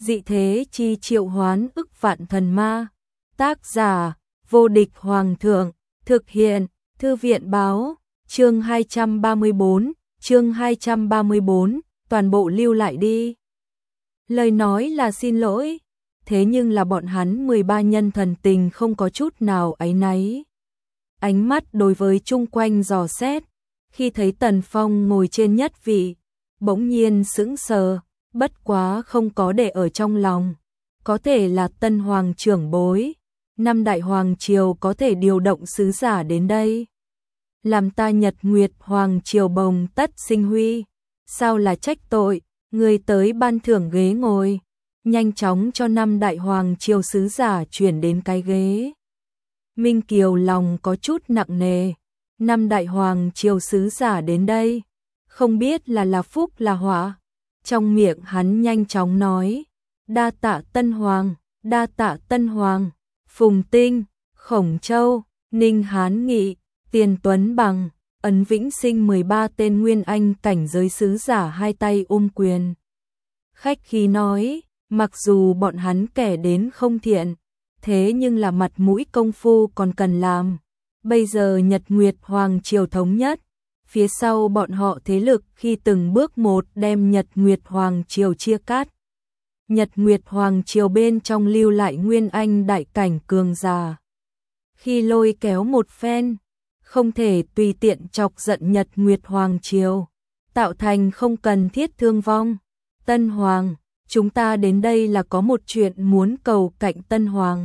dị thế chi triệu hoán ức vạn thần ma. Tác giả, vô địch hoàng thượng, thực hiện, thư viện báo, chương 234, toàn bộ lưu lại đi. Lời nói là xin lỗi, thế nhưng là bọn hắn 13 nhân thần tình không có chút nào áy náy. Ánh mắt đối với chung quanh dò xét, khi thấy Tần Phong ngồi trên nhất vị, bỗng nhiên sững sờ, bất quá không có để ở trong lòng. Có thể là Tân Hoàng trưởng bối, năm Đại Hoàng Triều có thể điều động sứ giả đến đây. Làm ta Nhật Nguyệt Hoàng Triều bồng tất sinh huy, sao là trách tội, người tới ban thưởng ghế ngồi, nhanh chóng cho năm Đại Hoàng Triều sứ giả chuyển đến cái ghế. Minh Kiều lòng có chút nặng nề, năm Đại Hoàng Triều sứ giả đến đây, không biết là phúc là họa. Trong miệng hắn nhanh chóng nói, đa tạ Tân Hoàng, đa tạ Tân Hoàng. Phùng Tinh, Khổng Châu, Ninh Hán Nghị, Tiền Tuấn Bằng, Ấn Vĩnh Sinh 13 tên nguyên anh cảnh giới sứ giả hai tay ôm quyền. Khách khí nói, mặc dù bọn hắn kẻ đến không thiện, thế nhưng là mặt mũi công phu còn cần làm. Bây giờ Nhật Nguyệt Hoàng Triều thống nhất, phía sau bọn họ thế lực khi từng bước một đem Nhật Nguyệt Hoàng Triều chia cắt. Nhật Nguyệt Hoàng Triều bên trong lưu lại nguyên anh đại cảnh cường giả. Khi lôi kéo một phen, không thể tùy tiện chọc giận Nhật Nguyệt Hoàng Triều, tạo thành không cần thiết thương vong. Tân Hoàng, chúng ta đến đây là có một chuyện muốn cầu cạnh Tân Hoàng.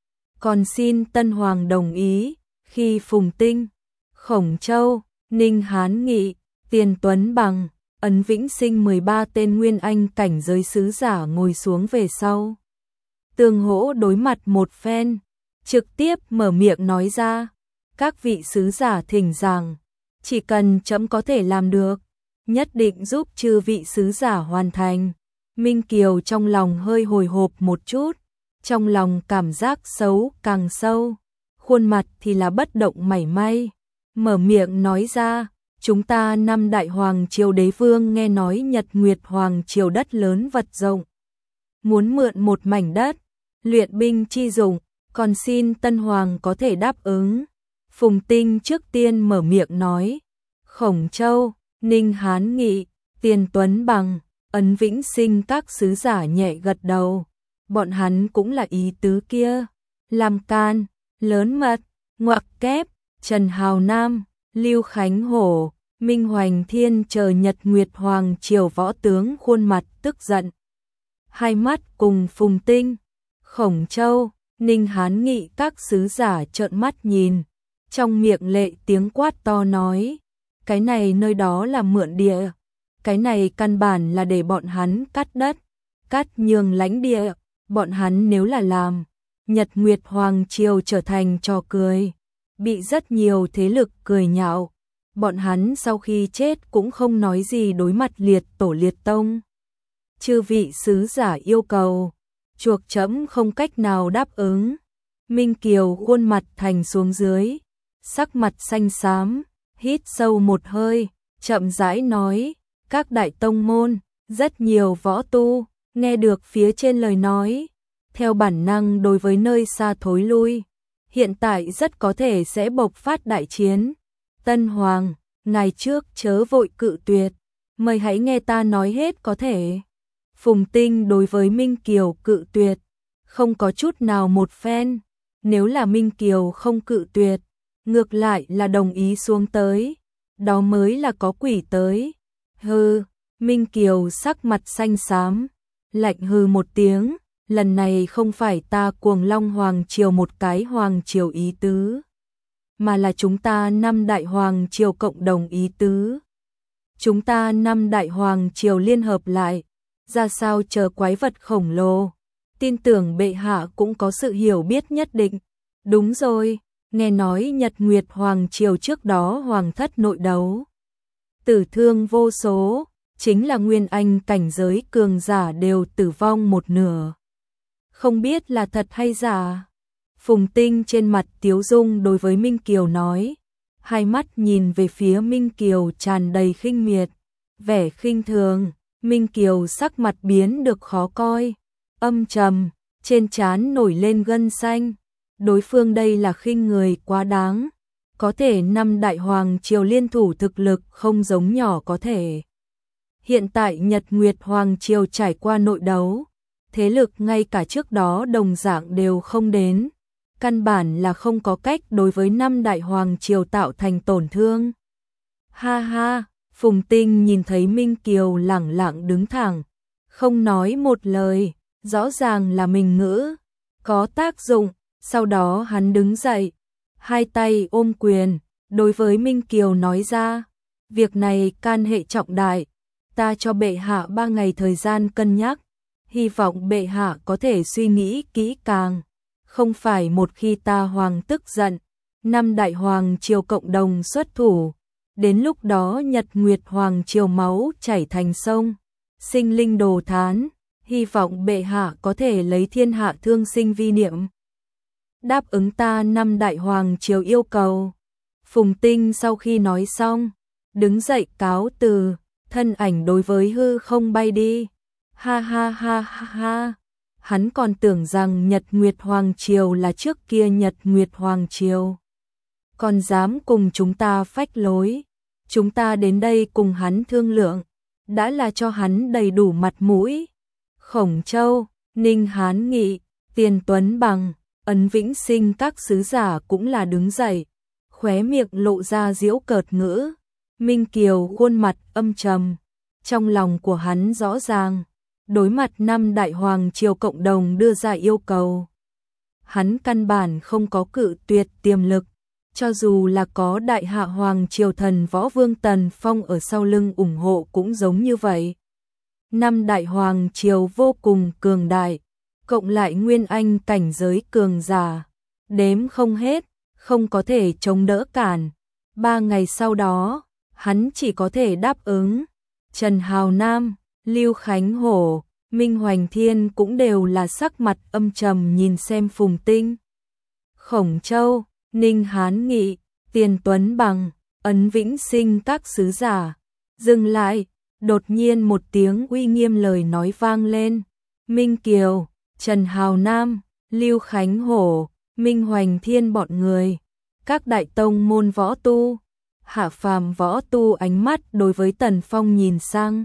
Còn xin Tân Hoàng đồng ý. Khi Phùng Tinh, Khổng Châu, Ninh Hán Nghị, Tiền Tuấn Bằng, Ấn Vĩnh Sinh 13 tên nguyên anh cảnh giới sứ giả ngồi xuống về sau. Tương hỗ đối mặt một phen, trực tiếp mở miệng nói ra, các vị sứ giả thỉnh giảng, chỉ cần trẫm có thể làm được, nhất định giúp chư vị sứ giả hoàn thành. Minh Kiều trong lòng hơi hồi hộp một chút, trong lòng cảm giác xấu càng sâu, khuôn mặt thì là bất động mảy may, mở miệng nói ra, chúng ta năm Đại Hoàng Triều đế vương nghe nói Nhật Nguyệt Hoàng Triều đất lớn vật rộng, muốn mượn một mảnh đất, luyện binh chi dụng, còn xin Tân Hoàng có thể đáp ứng. Phùng Tinh trước tiên mở miệng nói, Khổng Châu, Ninh Hán Nghị, Tiền Tuấn Bằng, Ấn Vĩnh Sinh các sứ giả nhẹ gật đầu, bọn hắn cũng là ý tứ kia, làm can, lớn mật, ngoặc kép, Trần Hào Nam, Lưu Khánh Hổ, Minh Hoành Thiên chờ Nhật Nguyệt Hoàng Triều võ tướng khuôn mặt tức giận. Hai mắt cùng Phùng Tinh, Khổng Châu, Ninh Hán Nghị các sứ giả trợn mắt nhìn, trong miệng lệ tiếng quát to nói, cái này nơi đó là mượn địa, cái này căn bản là để bọn hắn cắt đất, cắt nhường lãnh địa, bọn hắn nếu là làm, Nhật Nguyệt Hoàng Triều trở thành trò cười, bị rất nhiều thế lực cười nhạo. Bọn hắn sau khi chết cũng không nói gì đối mặt liệt tổ liệt tông. Chư vị sứ giả yêu cầu, chuộc trẫm không cách nào đáp ứng. Minh Kiều khuôn mặt thành xuống dưới, sắc mặt xanh xám, hít sâu một hơi, chậm rãi nói, các đại tông môn, rất nhiều võ tu, nghe được phía trên lời nói, theo bản năng đối với nơi xa thối lui, hiện tại rất có thể sẽ bộc phát đại chiến. Tân Hoàng, ngài trước chớ vội cự tuyệt, mời hãy nghe ta nói hết có thể. Phùng Tinh đối với Minh Kiều cự tuyệt, không có chút nào một phen, nếu là Minh Kiều không cự tuyệt, ngược lại là đồng ý xuống tới, đó mới là có quỷ tới. Hừ, Minh Kiều sắc mặt xanh xám, lạnh hừ một tiếng, lần này không phải ta Cuồng Long Hoàng Triều một cái Hoàng Triều ý tứ, mà là chúng ta năm Đại Hoàng Triều cộng đồng ý tứ. Chúng ta năm Đại Hoàng Triều liên hợp lại, ra sao chờ quái vật khổng lồ, tin tưởng bệ hạ cũng có sự hiểu biết nhất định. Đúng rồi, nghe nói Nhật Nguyệt Hoàng Triều trước đó hoàng thất nội đấu, tử thương vô số, chính là nguyên anh cảnh giới cường giả đều tử vong một nửa. Không biết là thật hay giả. Phùng Tinh trên mặt tiếu dung đối với Minh Kiều nói, hai mắt nhìn về phía Minh Kiều tràn đầy khinh miệt, vẻ khinh thường. Minh Kiều sắc mặt biến được khó coi, âm trầm, trên trán nổi lên gân xanh. Đối phương đây là khinh người quá đáng. Có thể năm đại hoàng triều liên thủ thực lực không giống nhỏ có thể. Hiện tại Nhật Nguyệt Hoàng triều trải qua nội đấu, thế lực ngay cả trước đó đồng dạng đều không đến, căn bản là không có cách đối với năm đại hoàng triều tạo thành tổn thương. Ha ha, Phùng Tinh nhìn thấy Minh Kiều lẳng lặng đứng thẳng, không nói một lời, rõ ràng là mình ngữ có tác dụng. Sau đó hắn đứng dậy, hai tay ôm quyền, đối với Minh Kiều nói ra, việc này can hệ trọng đại, ta cho bệ hạ 3 ngày thời gian cân nhắc, hy vọng bệ hạ có thể suy nghĩ kỹ càng, không phải một khi ta hoàng tức giận, năm đại hoàng triều cộng đồng xuất thủ, đến lúc đó Nhật Nguyệt Hoàng triều máu chảy thành sông, sinh linh đồ thán, hy vọng bệ hạ có thể lấy thiên hạ thương sinh vi niệm. Đáp ứng ta năm đại hoàng triều yêu cầu. Phùng Tinh sau khi nói xong, đứng dậy cáo từ, thân ảnh đối với hư không bay đi. Ha ha ha ha ha. Hắn còn tưởng rằng Nhật Nguyệt Hoàng triều là trước kia Nhật Nguyệt Hoàng triều. Còn dám cùng chúng ta phách lối. Chúng ta đến đây cùng hắn thương lượng, đã là cho hắn đầy đủ mặt mũi. Khổng Châu, Ninh Hán Nghị, Tiền Tuấn Bằng, Ấn Vĩnh Sinh các sứ giả cũng là đứng dậy, khóe miệng lộ ra giễu cợt ngữ. Minh Kiều khuôn mặt âm trầm, trong lòng của hắn rõ ràng, đối mặt năm đại hoàng triều cộng đồng đưa ra yêu cầu. Hắn căn bản không có cự tuyệt tiềm lực, cho dù là có đại hạ hoàng triều thần võ vương Tần Phong ở sau lưng ủng hộ cũng giống như vậy. Năm đại hoàng triều vô cùng cường đại, cộng lại nguyên anh cảnh giới cường giả, đếm không hết, không có thể chống đỡ cản. 3 ngày sau đó, hắn chỉ có thể đáp ứng. Trần Hào Nam, Lưu Khánh Hổ, Minh Hoành Thiên cũng đều là sắc mặt âm trầm nhìn xem Phùng Tinh. Khổng Châu, Ninh Hán Nghị, Tiền Tuấn Bằng, Ấn Vĩnh Sinh các sứ giả. Dừng lại, đột nhiên một tiếng uy nghiêm lời nói vang lên. Minh Kiều, Trần Hào Nam, Lưu Khánh Hổ, Minh Hoành Thiên bọn người, các đại tông môn võ tu, hạ phàm võ tu ánh mắt đối với Tần Phong nhìn sang.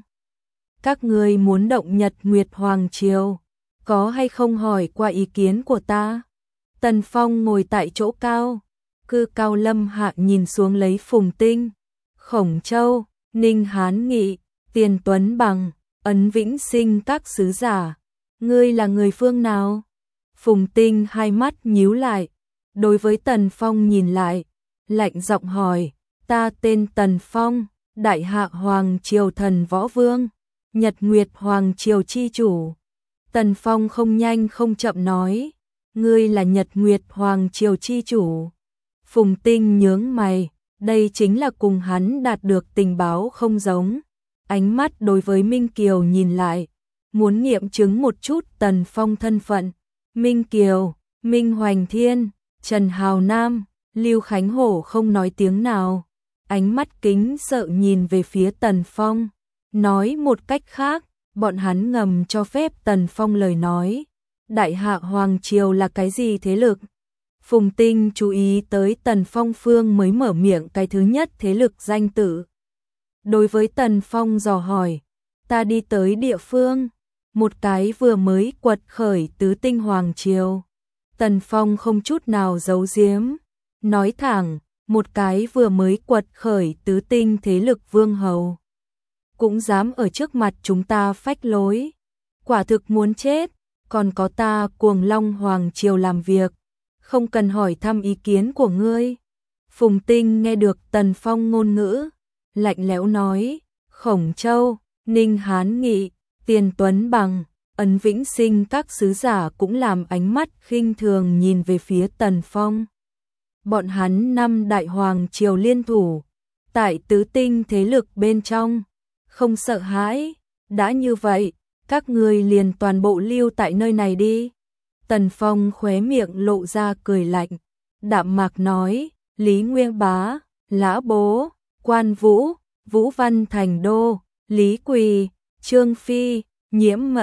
Các ngươi muốn động Nhật Nguyệt Hoàng triều, có hay không hỏi qua ý kiến của ta? Tần Phong ngồi tại chỗ cao, cư cao lâm hạ nhìn xuống lấy Phùng Tinh, Khổng Châu, Ninh Hán Nghị, Tiền Tuấn Bằng, Ấn Vĩnh Sinh các sứ giả. Ngươi là người phương nào? Phùng Tinh hai mắt nhíu lại, đối với Tần Phong nhìn lại, lạnh giọng hỏi, ta tên Tần Phong, đại hạ hoàng triều thần võ vương, Nhật Nguyệt Hoàng triều chi chủ. Tần Phong không nhanh không chậm nói, ngươi là Nhật Nguyệt Hoàng triều chi chủ. Phùng Tinh nhướng mày, đây chính là cùng hắn đạt được tình báo không giống. Ánh mắt đối với Minh Kiều nhìn lại, muốn nghiệm chứng một chút Tần Phong thân phận. Minh Kiều, Minh Hoành Thiên, Trần Hào Nam, Lưu Khánh Hổ không nói tiếng nào, ánh mắt kính sợ nhìn về phía Tần Phong. Nói một cách khác, bọn hắn ngầm cho phép Tần Phong lời nói. Đại hạ Hoàng triều là cái gì thế lực? Phùng Tinh chú ý tới Tần Phong phương mới mở miệng cái thứ nhất thế lực danh tự. Đối với Tần Phong dò hỏi, ta đi tới địa phương, một cái vừa mới quật khởi tứ tinh Hoàng triều. Tần Phong không chút nào giấu giếm, nói thẳng, một cái vừa mới quật khởi tứ tinh thế lực vương hầu. Cũng dám ở trước mặt chúng ta phách lối, quả thực muốn chết, còn có ta Cuồng Long Hoàng triều làm việc, không cần hỏi thăm ý kiến của ngươi. Phùng Tinh nghe được Tần Phong ngôn ngữ, lạnh lẽo nói, Khổng Châu, Ninh Hán Nghị, Tiền Tuấn Bằng, Ấn Vĩnh Sinh các sứ giả cũng làm ánh mắt khinh thường nhìn về phía Tần Phong. Bọn hắn năm đại hoàng triều liên thủ, tại tứ tinh thế lực bên trong, không sợ hãi, đã như vậy, các ngươi liền toàn bộ lưu tại nơi này đi. Tần Phong khóe miệng lộ ra cười lạnh, đạm mạc nói, Lý Nguyên Bá, Lã Bố, Quan Vũ, Vũ Văn Thành Đô, Lý Quỳ, Trương Phi, Nhiễm Mẫn,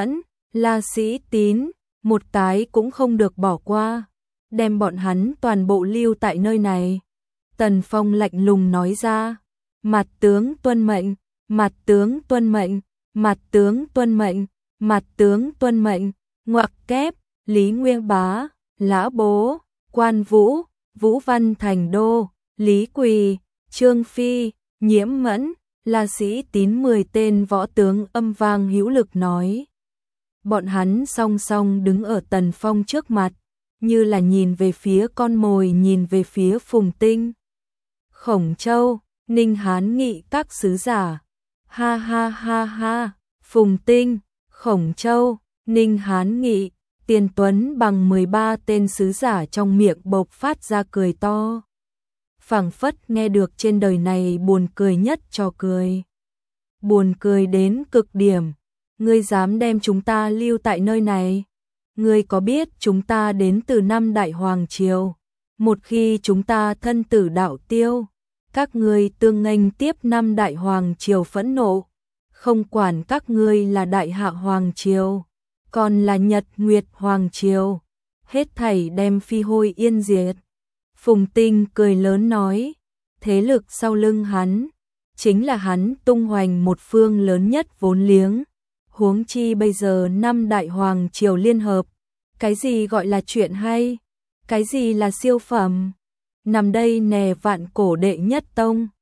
La Sĩ Tín, một cái cũng không được bỏ qua, đem bọn hắn toàn bộ lưu tại nơi này. Tần Phong lạnh lùng nói ra, mặt tướng tuân mệnh, mặt tướng tuân mệnh, mặt tướng tuân mệnh, mặt tướng tuân mệnh, ngoặc kép, Lý Nguyên Bá, Lã Bố, Quan Vũ, Vũ Văn Thành Đô, Lý Quỳ, Trương Phi, Nhiễm Mẫn, La Sĩ Tín 10 tên võ tướng âm vang hữu lực nói. Bọn hắn song song đứng ở Tần Phong trước mặt, như là nhìn về phía con mồi, nhìn về phía Phùng Tinh, Khổng Châu, Ninh Hán Nghị các sứ giả. Ha ha ha ha, Phùng Tinh, Khổng Châu, Ninh Hán Nghị, Tiền Tuấn bằng 13 tên sứ giả trong miệng bộc phát ra cười to. Phảng phất nghe được trên đời này buồn cười nhất trò cười. Buồn cười đến cực điểm, ngươi dám đem chúng ta lưu tại nơi này? Ngươi có biết chúng ta đến từ năm Đại Hoàng Triều, một khi chúng ta thân tử đạo tiêu, các ngươi tương nghênh tiếp năm Đại Hoàng Triều phẫn nộ, không quản các ngươi là Đại Hạ Hoàng Triều, còn là Nhật Nguyệt Hoàng Triều, hết thảy đem phi hôi yên diệt. Phùng Tinh cười lớn nói, thế lực sau lưng hắn, chính là hắn tung hoành một phương lớn nhất vốn liếng, huống chi bây giờ năm Đại Hoàng Triều liên hợp, cái gì gọi là chuyện hay, cái gì là siêu phẩm, nằm đây nè vạn cổ đệ nhất tông.